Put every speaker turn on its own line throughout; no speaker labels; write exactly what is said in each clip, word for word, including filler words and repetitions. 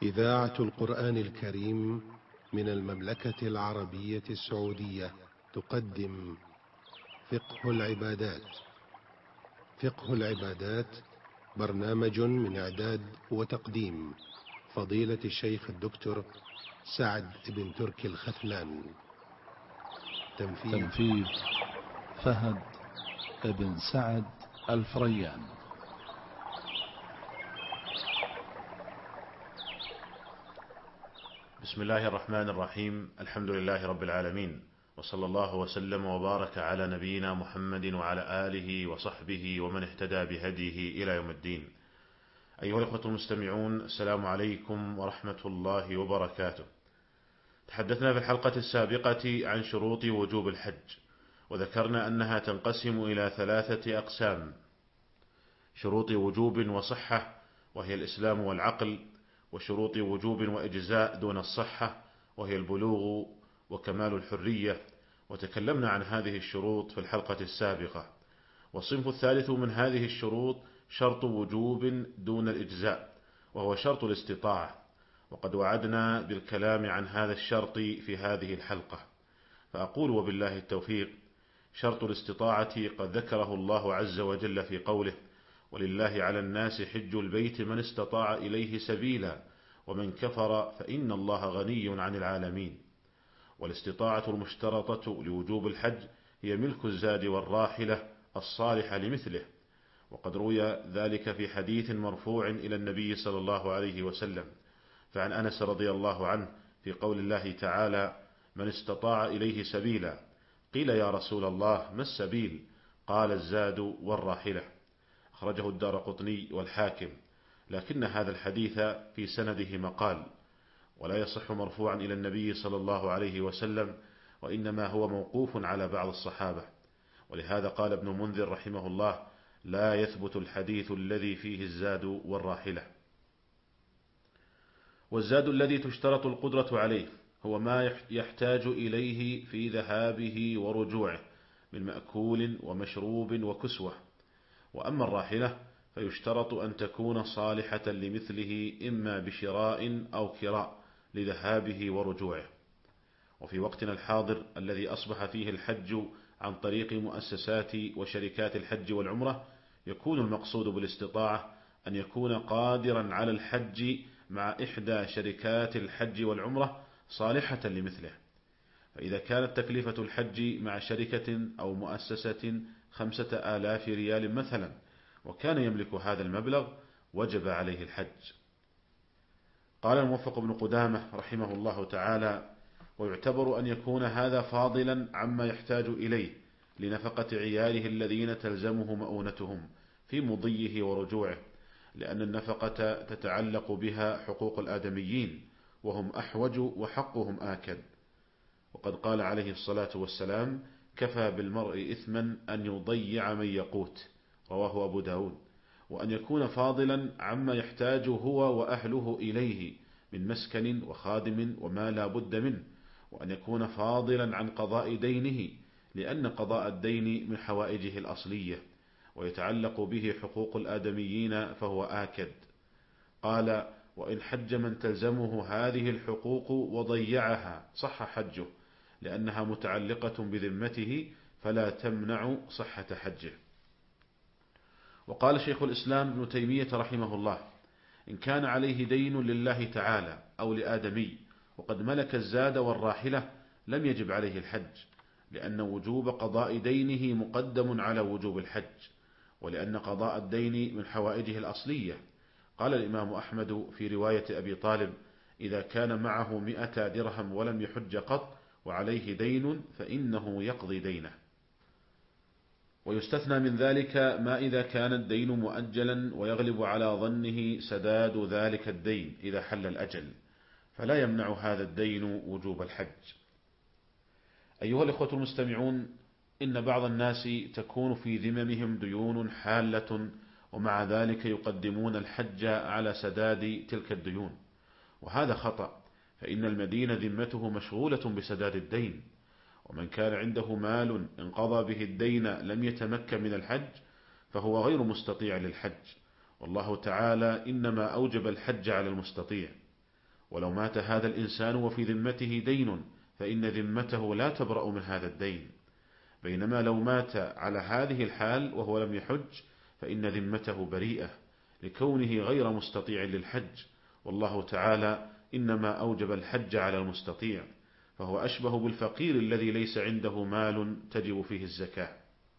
إذاعة القرآن الكريم من المملكة العربية السعودية تقدم فقه العبادات. فقه العبادات برنامج من إعداد وتقديم فضيلة الشيخ الدكتور سعد بن تركي الختلان. تنفيذ,
تنفيذ فهد بن سعد الفريان.
بسم الله الرحمن الرحيم. الحمد لله رب العالمين، وصلى الله وسلم وبارك على نبينا محمد وعلى آله وصحبه ومن اهتدى بهديه إلى يوم الدين. أيها الأخوة المستمعون، السلام عليكم ورحمة الله وبركاته. تحدثنا في الحلقة السابقة عن شروط وجوب الحج، وذكرنا أنها تنقسم إلى ثلاثة أقسام: شروط وجوب وصحة وهي الإسلام والعقل، وشروط وجوب وإجزاء دون الصحة وهي البلوغ وكمال الحرية، وتكلمنا عن هذه الشروط في الحلقة السابقة. والصنف الثالث من هذه الشروط شرط وجوب دون الإجزاء، وهو شرط الاستطاعة، وقد وعدنا بالكلام عن هذا الشرط في هذه الحلقة، فأقول وبالله التوفيق: شرط الاستطاعة قد ذكره الله عز وجل في قوله: ولله على الناس حج البيت من استطاع إليه سبيلا ومن كفر فإن الله غني عن العالمين. والاستطاعة المشترطة لوجوب الحج هي ملك الزاد والراحلة الصالحة لمثله، وقد روي ذلك في حديث مرفوع إلى النبي صلى الله عليه وسلم. فعن أنس رضي الله عنه في قول الله تعالى: من استطاع إليه سبيلا، قيل يا رسول الله ما السبيل؟ قال الزاد والراحلة. أخرجه الدارقطني والحاكم، لكن هذا الحديث في سنده مقال، ولا يصح مرفوعا إلى النبي صلى الله عليه وسلم، وإنما هو موقوف على بعض الصحابة. ولهذا قال ابن منذر رحمه الله: لا يثبت الحديث الذي فيه الزاد والراحلة. والزاد الذي تشترط القدرة عليه هو ما يحتاج إليه في ذهابه ورجوعه من مأكول ومشروب وكسوة. وأما الراحلة فيشترط أن تكون صالحة لمثله، إما بشراء أو كراء لذهابه ورجوعه. وفي وقتنا الحاضر الذي أصبح فيه الحج عن طريق مؤسسات وشركات الحج والعمرة، يكون المقصود بالاستطاعة أن يكون قادرا على الحج مع إحدى شركات الحج والعمرة صالحة لمثله. فإذا كانت تكلفة الحج مع شركة أو مؤسسة خمسة آلاف ريال مثلا، وكان يملك هذا المبلغ، وجب عليه الحج. قال الموفق بن قدامة رحمه الله تعالى: ويعتبر أن يكون هذا فاضلا عما يحتاج إليه لنفقة عياله الذين تلزمه مؤونتهم في مضيه ورجوعه، لأن النفقة تتعلق بها حقوق الآدميين، وهم أحوج وحقهم آكد. وقد قال عليه الصلاة والسلام: كفى بالمرء إثما أن يضيع من يقوت، رواه أبو داود. وأن يكون فاضلا عما يحتاج هو وأهله إليه من مسكن وخادم وما لا بد منه، وأن يكون فاضلا عن قضاء دينه، لأن قضاء الدين من حوائجه الأصلية، ويتعلق به حقوق الآدميين فهو آكد. قال: وإن حج من تلزمه هذه الحقوق وضيعها صح حجه، لأنها متعلقة بذمته فلا تمنع صحة حجه. وقال شيخ الإسلام ابن تيمية رحمه الله: إن كان عليه دين لله تعالى أو لآدمي وقد ملك الزاد والراحلة لم يجب عليه الحج، لأن وجوب قضاء دينه مقدم على وجوب الحج، ولأن قضاء الدين من حوائجه الأصلية. قال الإمام أحمد في رواية أبي طالب: إذا كان معه مئة درهم ولم يحج قط وعليه دين فإنه يقضي دينه. ويستثنى من ذلك ما إذا كان الدين مؤجلا ويغلب على ظنه سداد ذلك الدين إذا حل الأجل، فلا يمنع هذا الدين وجوب الحج. أيها الإخوة المستمعون، إن بعض الناس تكون في ذممهم ديون حالة، ومع ذلك يقدمون الحج على سداد تلك الديون، وهذا خطأ، فإن المدين ذمته مشغولة بسداد الدين. ومن كان عنده مال انقضى به الدين لم يتمكن من الحج فهو غير مستطيع للحج، والله تعالى إنما أوجب الحج على المستطيع. ولو مات هذا الإنسان وفي ذمته دين فإن ذمته لا تبرأ من هذا الدين، بينما لو مات على هذه الحال وهو لم يحج فإن ذمته بريئة لكونه غير مستطيع للحج، والله تعالى إنما أوجب الحج على المستطيع، فهو أشبه بالفقير الذي ليس عنده مال تجب فيه الزكاة.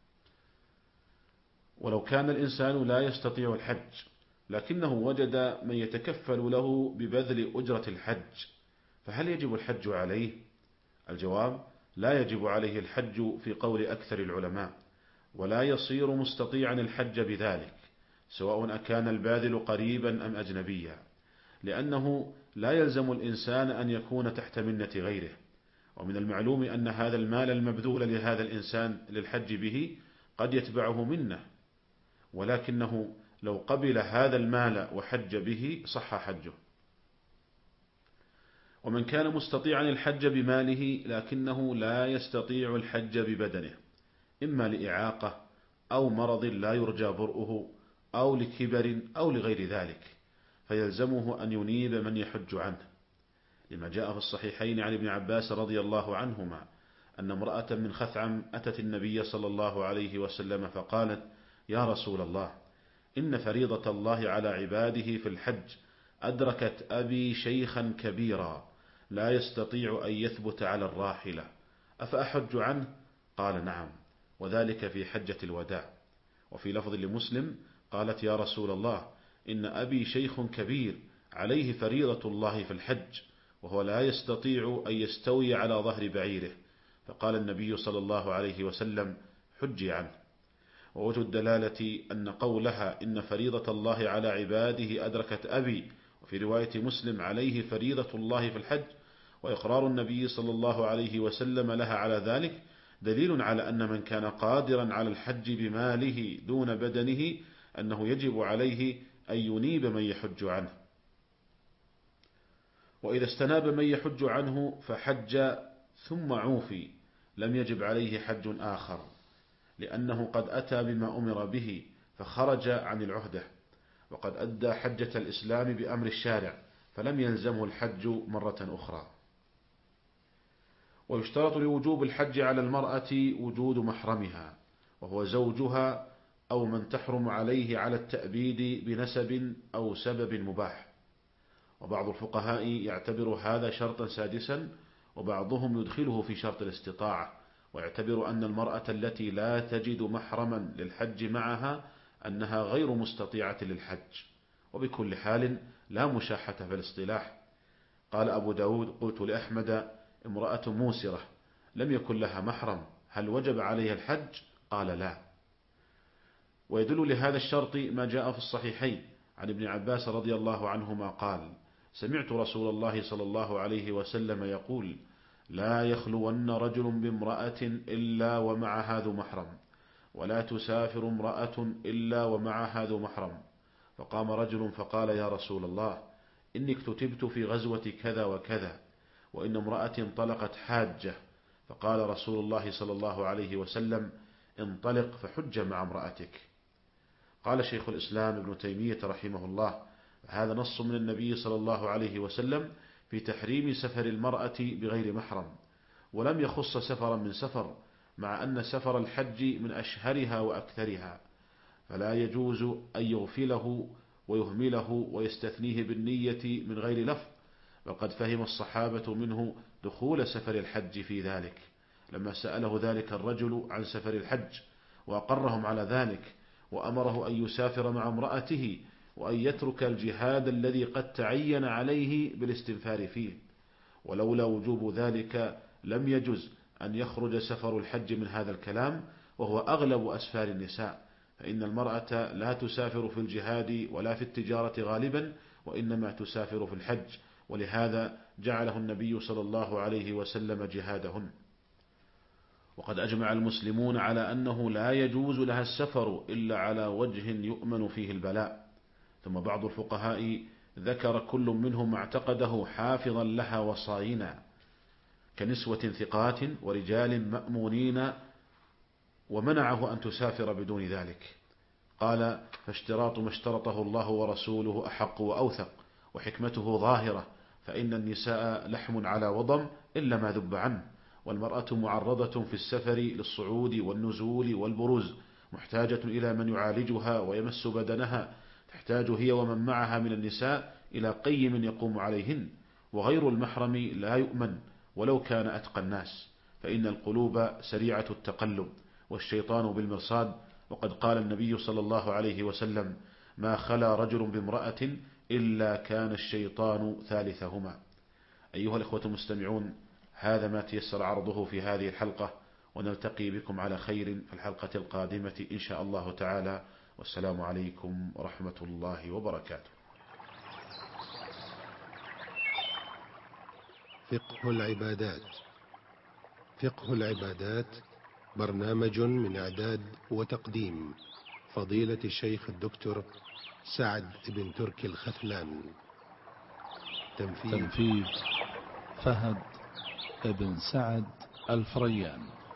ولو كان الإنسان لا يستطيع الحج لكنه وجد من يتكفل له ببذل أجرة الحج، فهل يجب الحج عليه؟ الجواب: لا يجب عليه الحج في قول أكثر العلماء، ولا يصير مستطيعا الحج بذلك، سواء أكان الباذل قريبا أم أجنبيا، لأنه لا يلزم الإنسان أن يكون تحت منة غيره، ومن المعلوم أن هذا المال المبذول لهذا الإنسان للحج به قد يتبعه منه، ولكنه لو قبل هذا المال وحج به صح حجه. ومن كان مستطيعا الحج بماله لكنه لا يستطيع الحج ببدنه، إما لإعاقة أو مرض لا يرجى برؤه أو لكبر أو لغير ذلك، فيلزمه أن ينيب من يحج عنه، لما جاء في الصحيحين عن ابن عباس رضي الله عنهما أن امرأة من خثعم أتت النبي صلى الله عليه وسلم فقالت: يا رسول الله، إن فريضة الله على عباده في الحج أدركت أبي شيخا كبيرا لا يستطيع أن يثبت على الراحلة، أفأحج عنه؟ قال: نعم، وذلك في حجة الوداع. وفي لفظ لمسلم قالت: يا رسول الله، إن أبي شيخ كبير عليه فريضة الله في الحج وهو لا يستطيع أن يستوي على ظهر بعيره، فقال النبي صلى الله عليه وسلم: حجي عنه. ووجه الدلالة أن قولها إن فريضة الله على عباده أدركت أبي، وفي رواية مسلم عليه فريضة الله في الحج، وإقرار النبي صلى الله عليه وسلم لها على ذلك دليل على أن من كان قادرا على الحج بماله دون بدنه أنه يجب عليه أن ينيب من يحج عنه. وإذا استناب من يحج عنه فحج ثم عوفي لم يجب عليه حج آخر، لأنه قد أتى بما أمر به فخرج عن العهدة، وقد أدى حجة الإسلام بأمر الشارع فلم يلزمه الحج مرة أخرى. ويشترط لوجوب الحج على المرأة وجود محرمها، وهو زوجها أو من تحرم عليه على التأبيد بنسب أو سبب مباح. وبعض الفقهاء يعتبر هذا شرطا سادسا، وبعضهم يدخله في شرط الاستطاعة، ويعتبر أن المرأة التي لا تجد محرما للحج معها أنها غير مستطيعة للحج، وبكل حال لا مشاحة في الاصطلاح. قال أبو داود: قلت لأحمد: امرأة موسرة لم يكن لها محرم، هل وجب عليها الحج؟ قال: لا. ويدل لهذا الشرط ما جاء في الصحيحين عن ابن عباس رضي الله عنهما قال: سمعت رسول الله صلى الله عليه وسلم يقول: لا يخلون رجل بامرأة إلا ومعها ذو محرم، ولا تسافر امرأة إلا ومعها ذو محرم. فقام رجل فقال: يا رسول الله، إني اكتتبت في غزوة كذا وكذا، وإن امرأة انطلقت حاجة. فقال رسول الله صلى الله عليه وسلم: انطلق فحج مع امرأتك. قال شيخ الإسلام ابن تيمية رحمه الله: هذا نص من النبي صلى الله عليه وسلم في تحريم سفر المرأة بغير محرم، ولم يخص سفرا من سفر، مع أن سفر الحج من أشهرها وأكثرها، فلا يجوز أن يغفله ويهمله ويستثنيه بالنية من غير لفظ. وقد فهم الصحابة منه دخول سفر الحج في ذلك لما سأله ذلك الرجل عن سفر الحج، وأقرهم على ذلك، وأمره أن يسافر مع امرأته، وأن يترك الجهاد الذي قد تعين عليه بالاستنفار فيه. ولولا وجوب ذلك لم يجز أن يخرج سفر الحج من هذا الكلام، وهو أغلب أسفار النساء، فإن المرأة لا تسافر في الجهاد ولا في التجارة غالبا، وإنما تسافر في الحج، ولهذا جعله النبي صلى الله عليه وسلم جهادهن. وقد أجمع المسلمون على أنه لا يجوز لها السفر إلا على وجه يؤمن فيه البلاء. ثم بعض الفقهاء ذكر كل منهم اعتقده حافظا لها وصاينا، كنسوة ثقات ورجال مأمونين، ومنعه أن تسافر بدون ذلك. قال: فاشتراط ما اشترطه الله ورسوله أحق وأوثق، وحكمته ظاهرة، فإن النساء لحم على وضم إلا ما ذب عنه، والمرأة معرضة في السفر للصعود والنزول والبروز، محتاجة إلى من يعالجها ويمس بدنها، تحتاج هي ومن معها من النساء إلى قيم يقوم عليهن، وغير المحرم لا يؤمن ولو كان أتقى الناس، فإن القلوب سريعة التقلب والشيطان بالمرصاد، وقد قال النبي صلى الله عليه وسلم: ما خلا رجل بامرأة إلا كان الشيطان ثالثهما. أيها الإخوة المستمعون، هذا ما تيسر عرضه في هذه الحلقة، ونلتقي بكم على خير في الحلقة القادمة إن شاء الله تعالى، والسلام عليكم ورحمة الله وبركاته.
فقه العبادات. فقه العبادات برنامج من إعداد وتقديم فضيلة الشيخ الدكتور سعد بن تركي الخثلان.
تنفيذ فهد بن سعد الفريان.